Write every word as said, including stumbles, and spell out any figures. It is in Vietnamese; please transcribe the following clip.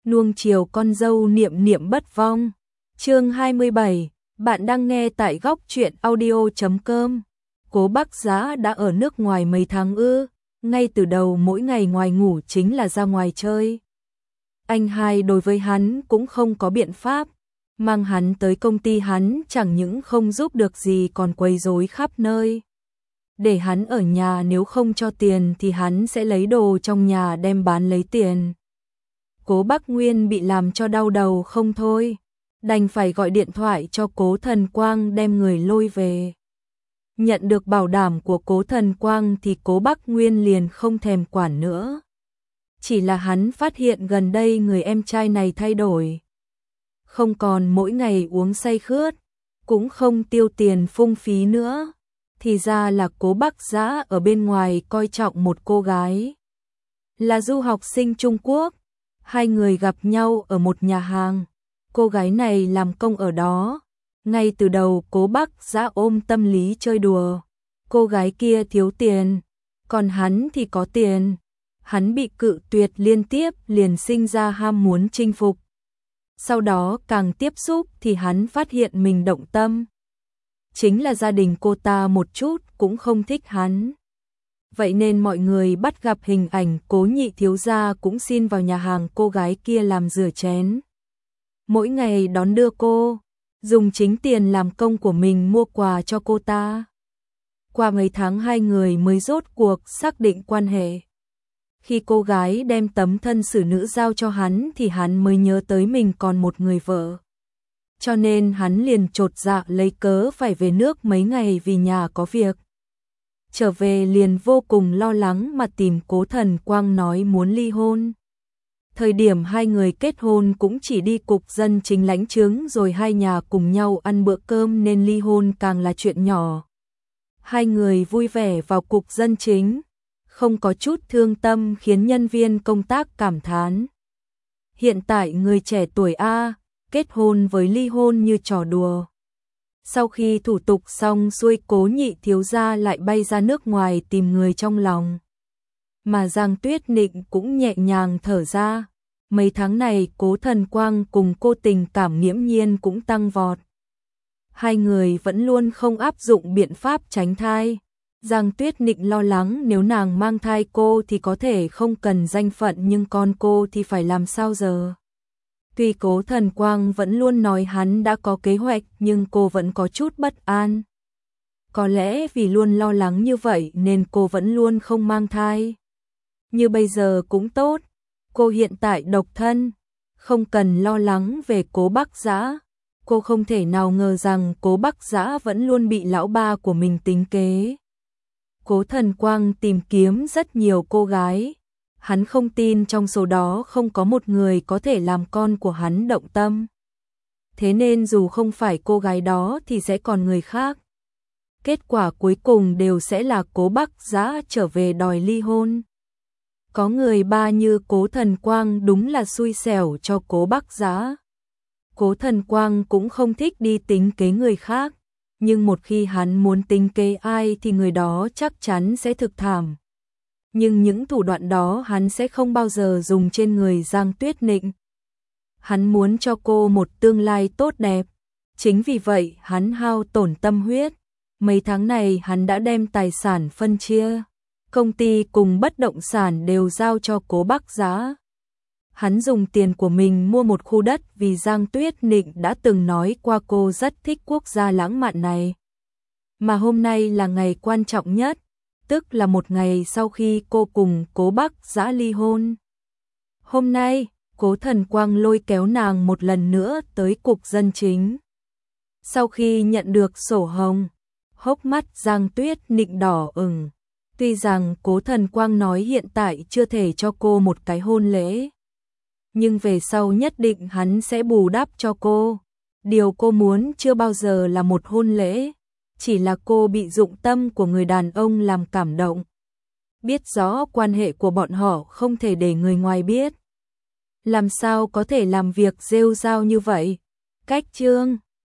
nuông chiều con dâu niệm niệm bất vong. Chương hai mươi bảy, bạn đang nghe tại góc truyện audio chấm com. Cố Bắc Giá đã ở nước ngoài mấy tháng ư, ngay từ đầu mỗi ngày ngoài ngủ chính là ra ngoài chơi. Anh hai đối với hắn cũng không có biện pháp, mang hắn tới công ty hắn chẳng những không giúp được gì còn quấy rối khắp nơi. Để hắn ở nhà, nếu không cho tiền thì hắn sẽ lấy đồ trong nhà đem bán lấy tiền. Cố Bắc Nguyên bị làm cho đau đầu không thôi, đành phải gọi điện thoại cho Cố Thần Quang đem người lôi về. Nhận được bảo đảm của Cố Thần Quang thì Cố Bắc Nguyên liền không thèm quản nữa. Chỉ là hắn phát hiện gần đây người em trai này thay đổi. Không còn mỗi ngày uống say khướt, cũng không tiêu tiền phung phí nữa. Thì ra là Cố Bắc Giá ở bên ngoài coi trọng một cô gái. Là du học sinh Trung Quốc. Hai người gặp nhau ở một nhà hàng. Cô gái này làm công ở đó. Ngay từ đầu Cố Bắc Giá ôm tâm lý chơi đùa. Cô gái kia thiếu tiền, còn hắn thì có tiền. Hắn bị cự tuyệt liên tiếp liền sinh ra ham muốn chinh phục. Sau đó càng tiếp xúc thì hắn phát hiện mình động tâm. Chính là gia đình cô ta một chút cũng không thích hắn. Vậy nên mọi người bắt gặp hình ảnh Cố nhị thiếu gia cũng xin vào nhà hàng cô gái kia làm rửa chén. Mỗi ngày đón đưa cô, dùng chính tiền làm công của mình mua quà cho cô ta. Qua mấy tháng hai người mới rốt cuộc xác định quan hệ. Khi cô gái đem tấm thân xử nữ giao cho hắn thì hắn mới nhớ tới mình còn một người vợ. Cho nên hắn liền chột dạ lấy cớ phải về nước mấy ngày vì nhà có việc. Trở về liền vô cùng lo lắng mà tìm Cố Thần Quang nói muốn ly hôn. Thời điểm hai người kết hôn cũng chỉ đi cục dân chính lãnh chứng rồi hai nhà cùng nhau ăn bữa cơm nên ly hôn càng là chuyện nhỏ. Hai người vui vẻ vào cục dân chính, không có chút thương tâm khiến nhân viên công tác cảm thán. Hiện tại người trẻ tuổi A, kết hôn với ly hôn như trò đùa. Sau khi thủ tục xong xuôi Cố nhị thiếu gia lại bay ra nước ngoài tìm người trong lòng. Mà Giang Tuyết Nịnh cũng nhẹ nhàng thở ra. Mấy tháng này Cố Thần Quang cùng cô tình cảm nghiễm nhiên cũng tăng vọt. Hai người vẫn luôn không áp dụng biện pháp tránh thai. Giang Tuyết Nịnh lo lắng nếu nàng mang thai cô thì có thể không cần danh phận nhưng con cô thì phải làm sao giờ. Tuy Cố Thần Quang vẫn luôn nói hắn đã có kế hoạch nhưng cô vẫn có chút bất an. Có lẽ vì luôn lo lắng như vậy nên cô vẫn luôn không mang thai. Như bây giờ cũng tốt, cô hiện tại độc thân, không cần lo lắng về Cố Bắc Giá. Cô không thể nào ngờ rằng Cố Bắc Giá vẫn luôn bị lão ba của mình tính kế. Cố Thần Quang tìm kiếm rất nhiều cô gái. Hắn không tin trong số đó không có một người có thể làm con của hắn động tâm. Thế nên dù không phải cô gái đó thì sẽ còn người khác. Kết quả cuối cùng đều sẽ là Cố Bắc Giá trở về đòi ly hôn. Có người ba như Cố Thần Quang đúng là xui xẻo cho Cố Bắc Giá. Cố Thần Quang cũng không thích đi tính kế người khác. Nhưng một khi hắn muốn tính kế ai thì người đó chắc chắn sẽ thực thảm. Nhưng những thủ đoạn đó hắn sẽ không bao giờ dùng trên người Giang Tuyết Nịnh. Hắn muốn cho cô một tương lai tốt đẹp. Chính vì vậy hắn hao tổn tâm huyết. Mấy tháng này hắn đã đem tài sản phân chia. Công ty cùng bất động sản đều giao cho Cố Bắc Giá. Hắn dùng tiền của mình mua một khu đất vì Giang Tuyết Nịnh đã từng nói qua cô rất thích quốc gia lãng mạn này. Mà hôm nay là ngày quan trọng nhất, tức là một ngày sau khi cô cùng Cố Bắc Giá ly hôn. Hôm nay, Cố Thần Quang lôi kéo nàng một lần nữa tới cục dân chính. Sau khi nhận được sổ hồng, hốc mắt Giang Tuyết Nịnh đỏ ửng. Tuy rằng Cố Thần Quang nói hiện tại chưa thể cho cô một cái hôn lễ, nhưng về sau nhất định hắn sẽ bù đắp cho cô. Điều cô muốn chưa bao giờ là một hôn lễ, chỉ là cô bị dụng tâm của người đàn ông làm cảm động. Biết rõ quan hệ của bọn họ không thể để người ngoài biết. Làm sao có thể làm việc rêu rao như vậy? Cách chương